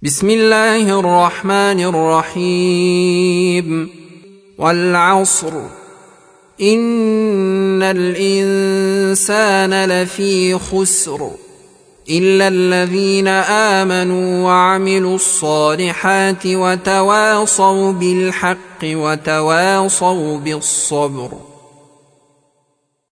بسم الله الرحمن الرحيم. والعصر إن الإنسان لفي خسر إلا الذين آمنوا وعملوا الصالحات وتواصوا بالحق وتواصوا بالصبر.